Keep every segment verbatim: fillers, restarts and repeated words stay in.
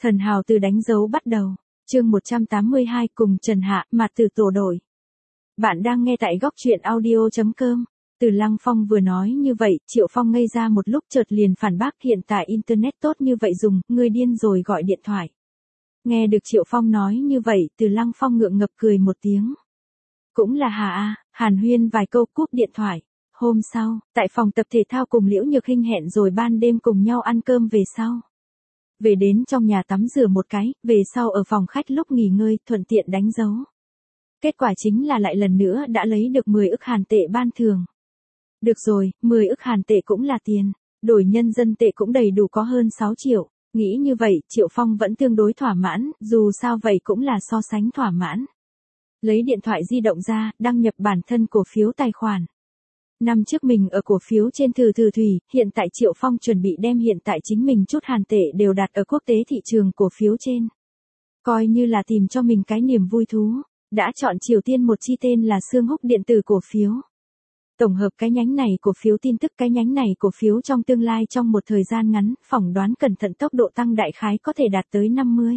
Thần hào từ đánh dấu bắt đầu. Chương một trăm tám mươi hai cùng Trần Hạ, Mạt Từ tổ đội. Bạn đang nghe tại góc truyện audio chấm com. Từ Lăng Phong vừa nói như vậy, Triệu Phong ngây ra một lúc chợt liền phản bác, hiện tại internet tốt như vậy dùng, ngươi điên rồi gọi điện thoại. Nghe được Triệu Phong nói như vậy, Từ Lăng Phong ngượng ngập cười một tiếng. Cũng là hà a, hàn huyên vài câu cúp điện thoại. Hôm sau, tại phòng tập thể thao cùng Liễu Nhược Hinh hẹn rồi ban đêm cùng nhau ăn cơm về sau. Về đến trong nhà tắm rửa một cái, về sau ở phòng khách lúc nghỉ ngơi, thuận tiện đánh dấu. Kết quả chính là lại lần nữa đã lấy được mười ức hàn tệ ban thưởng. Được rồi, mười ức hàn tệ cũng là tiền, đổi nhân dân tệ cũng đầy đủ có hơn sáu triệu. Nghĩ như vậy, Triệu Phong vẫn tương đối thỏa mãn, dù sao vậy cũng là so sánh thỏa mãn. Lấy điện thoại di động ra, đăng nhập bản thân cổ phiếu tài khoản. Năm trước mình ở cổ phiếu trên Thừ Thừ Thủy, hiện tại Triệu Phong chuẩn bị đem hiện tại chính mình chút hàn tệ đều đặt ở quốc tế thị trường cổ phiếu trên. Coi như là tìm cho mình cái niềm vui thú, đã chọn Triều Tiên một chi tên là Sương Húc điện tử cổ phiếu. Tổng hợp cái nhánh này cổ phiếu tin tức cái nhánh này cổ phiếu trong tương lai trong một thời gian ngắn, phỏng đoán cẩn thận tốc độ tăng đại khái có thể đạt tới năm mươi.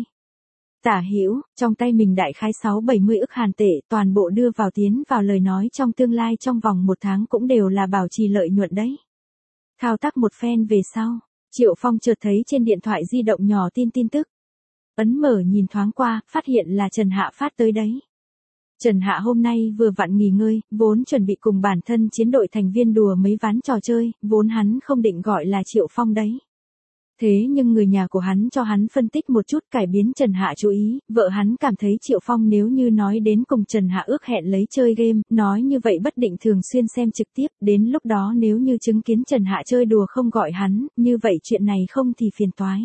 Tả hữu, trong tay mình đại khái sáu bảy mươi ức hàn tệ, toàn bộ đưa vào tiến vào lời nói trong tương lai trong vòng một tháng cũng đều là bảo trì lợi nhuận đấy. Thao tác một phen về sau, Triệu Phong chợt thấy trên điện thoại di động nhỏ tin tin tức. Ấn mở nhìn thoáng qua, phát hiện là Trần Hạ phát tới đấy. Trần Hạ hôm nay vừa vặn nghỉ ngơi, vốn chuẩn bị cùng bản thân chiến đội thành viên đùa mấy ván trò chơi, vốn hắn không định gọi là Triệu Phong đấy. Thế nhưng người nhà của hắn cho hắn phân tích một chút cải biến Trần Hạ chú ý, vợ hắn cảm thấy Triệu Phong nếu như nói đến cùng Trần Hạ ước hẹn lấy chơi game, nói như vậy bất định thường xuyên xem trực tiếp, đến lúc đó nếu như chứng kiến Trần Hạ chơi đùa không gọi hắn, như vậy chuyện này không thì phiền toái.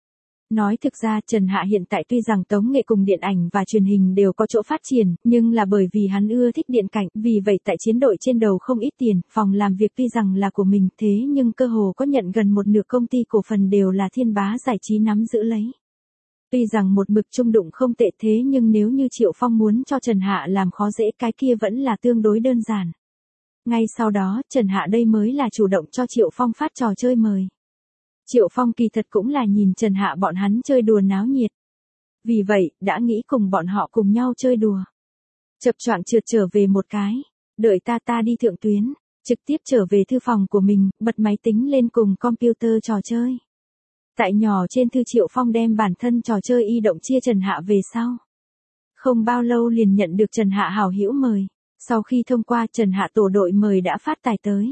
Nói thực ra Trần Hạ hiện tại tuy rằng tống nghệ cùng điện ảnh và truyền hình đều có chỗ phát triển, nhưng là bởi vì hắn ưa thích điện cảnh, vì vậy tại chiến đội trên đầu không ít tiền, phòng làm việc tuy rằng là của mình thế nhưng cơ hồ có nhận gần một nửa công ty cổ phần đều là Thiên Bá Giải Trí nắm giữ lấy. Tuy rằng một mực chung đụng không tệ thế nhưng nếu như Triệu Phong muốn cho Trần Hạ làm khó dễ cái kia vẫn là tương đối đơn giản. Ngay sau đó Trần Hạ đây mới là chủ động cho Triệu Phong phát trò chơi mời. Triệu Phong kỳ thật cũng là nhìn Trần Hạ bọn hắn chơi đùa náo nhiệt. Vì vậy, đã nghĩ cùng bọn họ cùng nhau chơi đùa. Chập choạng trượt trở về một cái. Đợi ta ta đi thượng tuyến. Trực tiếp trở về thư phòng của mình, bật máy tính lên cùng computer trò chơi. Tại nhỏ trên thư Triệu Phong đem bản thân trò chơi y động chia Trần Hạ về sau. Không bao lâu liền nhận được Trần Hạ hảo hữu mời. Sau khi thông qua Trần Hạ tổ đội mời đã phát tài tới.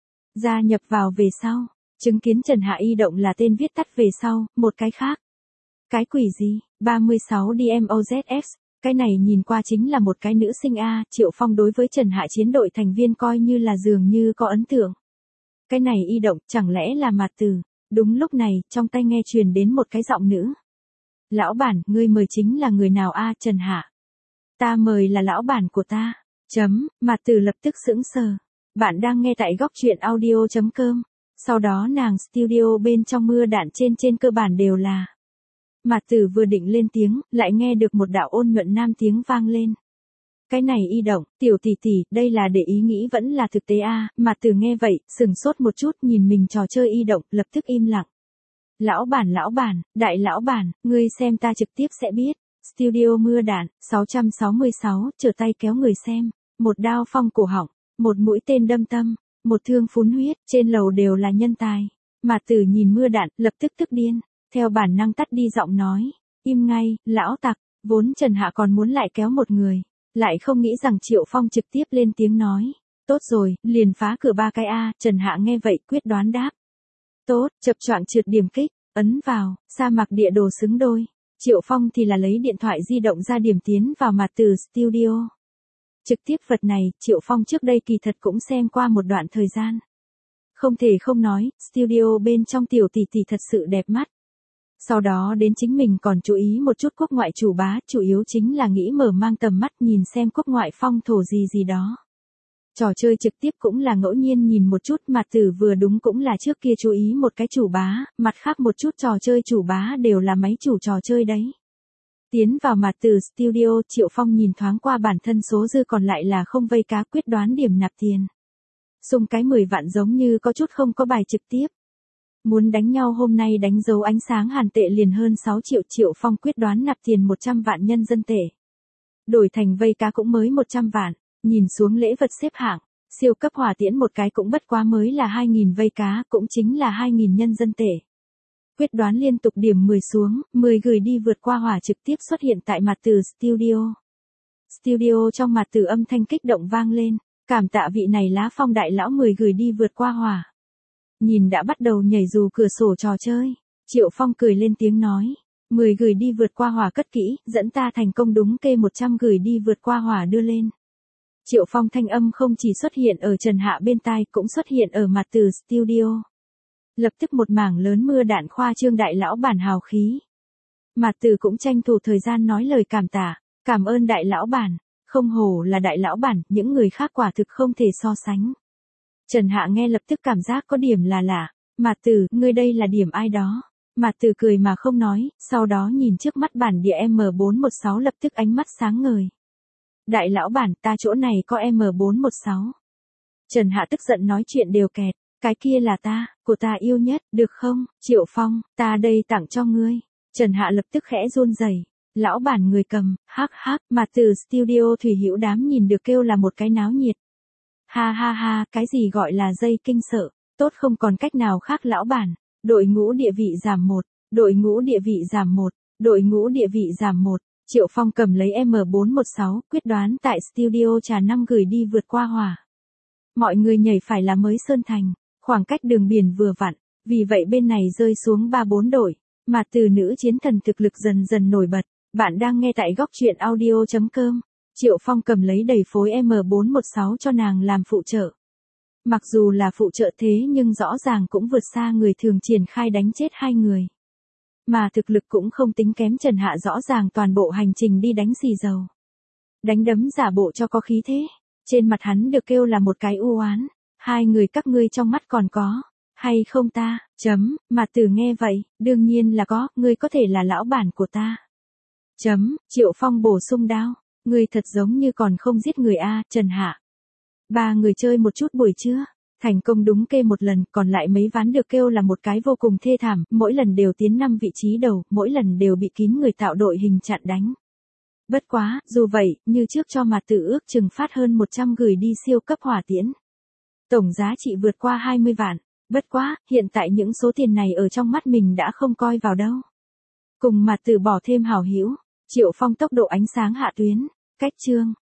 Gia nhập vào về sau. Chứng kiến Trần Hạ y động là tên viết tắt về sau, một cái khác. Cái quỷ gì, ba mươi sáu D M O Z X, cái này nhìn qua chính là một cái nữ sinh A, Triệu Phong đối với Trần Hạ chiến đội thành viên coi như là dường như có ấn tượng. Cái này y động, chẳng lẽ là Mạt Từ, đúng lúc này, trong tai nghe truyền đến một cái giọng nữ. Lão bản, ngươi mời chính là người nào A, Trần Hạ? Ta mời là lão bản của ta, chấm, Mạt Từ lập tức sững sờ. Bạn đang nghe tại góc truyện audio chấm com. Sau đó nàng studio bên trong mưa đạn trên trên cơ bản đều là. Mạt Từ vừa định lên tiếng, lại nghe được một đạo ôn nhuận nam tiếng vang lên. Cái này y động, tiểu tỷ tỷ, đây là để ý nghĩ vẫn là thực tế a à? Mạt Từ nghe vậy, sừng sốt một chút nhìn mình trò chơi y động, lập tức im lặng. Lão bản lão bản, đại lão bản, ngươi xem ta trực tiếp sẽ biết. Studio mưa đạn, sáu trăm sáu mươi sáu, trở tay kéo người xem. Một đao phong cổ họng, một mũi tên đâm tâm. Một thương phun huyết, trên lầu đều là nhân tài. Mạt Từ nhìn mưa đạn, lập tức tức điên. Theo bản năng tắt đi giọng nói. Im ngay, lão tặc, vốn Trần Hạ còn muốn lại kéo một người. Lại không nghĩ rằng Triệu Phong trực tiếp lên tiếng nói. Tốt rồi, liền phá cửa ba cái A, Trần Hạ nghe vậy quyết đoán đáp. Tốt, chập choạng trượt điểm kích, ấn vào, sa mạc địa đồ xứng đôi. Triệu Phong thì là lấy điện thoại di động ra điểm tiến vào Mạt Từ studio. Trực tiếp vật này, Triệu Phong trước đây kỳ thật cũng xem qua một đoạn thời gian. Không thể không nói, studio bên trong tiểu tỷ tỷ thật sự đẹp mắt. Sau đó đến chính mình còn chú ý một chút quốc ngoại chủ bá, chủ yếu chính là nghĩ mở mang tầm mắt nhìn xem quốc ngoại phong thổ gì gì đó. Trò chơi trực tiếp cũng là ngẫu nhiên nhìn một chút, Mạt Từ vừa đúng cũng là trước kia chú ý một cái chủ bá, mặt khác một chút trò chơi chủ bá đều là máy chủ trò chơi đấy. Tiến vào Mạt Từ studio, Triệu Phong nhìn thoáng qua bản thân số dư còn lại là không vây cá, quyết đoán điểm nạp tiền. Xung cái mười vạn giống như có chút không có bài trực tiếp. Muốn đánh nhau hôm nay đánh dấu ánh sáng hàn tệ liền hơn sáu triệu. Triệu Phong quyết đoán nạp tiền một trăm vạn nhân dân tệ. Đổi thành vây cá cũng mới một trăm vạn, nhìn xuống lễ vật xếp hạng, siêu cấp hỏa tiễn một cái cũng bất quá mới là hai nghìn vây cá, cũng chính là hai nghìn nhân dân tệ. Quyết đoán liên tục điểm mười xuống, mười gửi đi vượt qua hỏa trực tiếp xuất hiện tại mặt từ studio. Studio trong mặt từ âm thanh kích động vang lên, cảm tạ vị này Lá Phong đại lão mười gửi đi vượt qua hỏa. Nhìn đã bắt đầu nhảy dù cửa sổ trò chơi, Triệu Phong cười lên tiếng nói, mười gửi đi vượt qua hỏa cất kỹ, dẫn ta thành công đúng kê một trăm gửi đi vượt qua hỏa đưa lên. Triệu Phong thanh âm không chỉ xuất hiện ở Trần Hạ bên tai cũng xuất hiện ở mặt từ studio. Lập tức một mảng lớn mưa đạn khoa trương đại lão bản hào khí. Mặt từ cũng tranh thủ thời gian nói lời cảm tạ, cảm ơn đại lão bản, không hổ là đại lão bản, những người khác quả thực không thể so sánh. Trần Hạ nghe lập tức cảm giác có điểm là lạ, Mạt Tử, ngươi đây là điểm ai đó. Mạt Tử cười mà không nói, sau đó nhìn trước mắt bản địa M bốn một sáu lập tức ánh mắt sáng ngời. Đại lão bản, ta chỗ này có M bốn một sáu. Trần Hạ tức giận nói chuyện đều kẹt, cái kia là ta, của ta yêu nhất, được không, Triệu Phong, ta đây tặng cho ngươi. Trần Hạ lập tức khẽ run rẩy. Lão bản người cầm, hắc hắc, Mạt Tử studio Thủy Hữu đám nhìn được kêu là một cái náo nhiệt. Ha ha ha, cái gì gọi là dây kinh sợ, tốt không còn cách nào khác lão bản, đội ngũ địa vị giảm một, đội ngũ địa vị giảm một, đội ngũ địa vị giảm một. Triệu Phong cầm lấy M bốn một sáu, quyết đoán tại studio trà năm gửi đi vượt qua hỏa. Mọi người nhảy phải là mới Sơn Thành, khoảng cách đường biển vừa vặn, vì vậy bên này rơi xuống ba bốn đội, mà từ nữ chiến thần thực lực dần dần nổi bật. Bạn đang nghe tại góc truyện audio chấm com. Triệu Phong cầm lấy đầy phối M bốn một sáu cho nàng làm phụ trợ. Mặc dù là phụ trợ thế nhưng rõ ràng cũng vượt xa người thường triển khai đánh chết hai người. Mà thực lực cũng không tính kém. Trần Hạ rõ ràng toàn bộ hành trình đi đánh xì dầu. Đánh đấm giả bộ cho có khí thế. Trên mặt hắn được kêu là một cái u oán. Hai người các ngươi trong mắt còn có, hay không ta, chấm, mà từ nghe vậy, đương nhiên là có, ngươi có thể là lão bản của ta. Chấm, Triệu Phong bổ sung đao, ngươi thật giống như còn không giết người a, Trần Hạ. Ba người chơi một chút buổi trưa, thành công đúng kê một lần, còn lại mấy ván được kêu là một cái vô cùng thê thảm, mỗi lần đều tiến năm vị trí đầu, mỗi lần đều bị kín người tạo đội hình chặn đánh. Bất quá, dù vậy, như trước cho mà tự ước chừng phát hơn một trăm gửi đi siêu cấp hỏa tiễn. Tổng giá trị vượt qua hai mươi vạn, bất quá, hiện tại những số tiền này ở trong mắt mình đã không coi vào đâu. Cùng mà từ bỏ thêm hảo hữu, Triệu Phong tốc độ ánh sáng hạ tuyến, cách chương.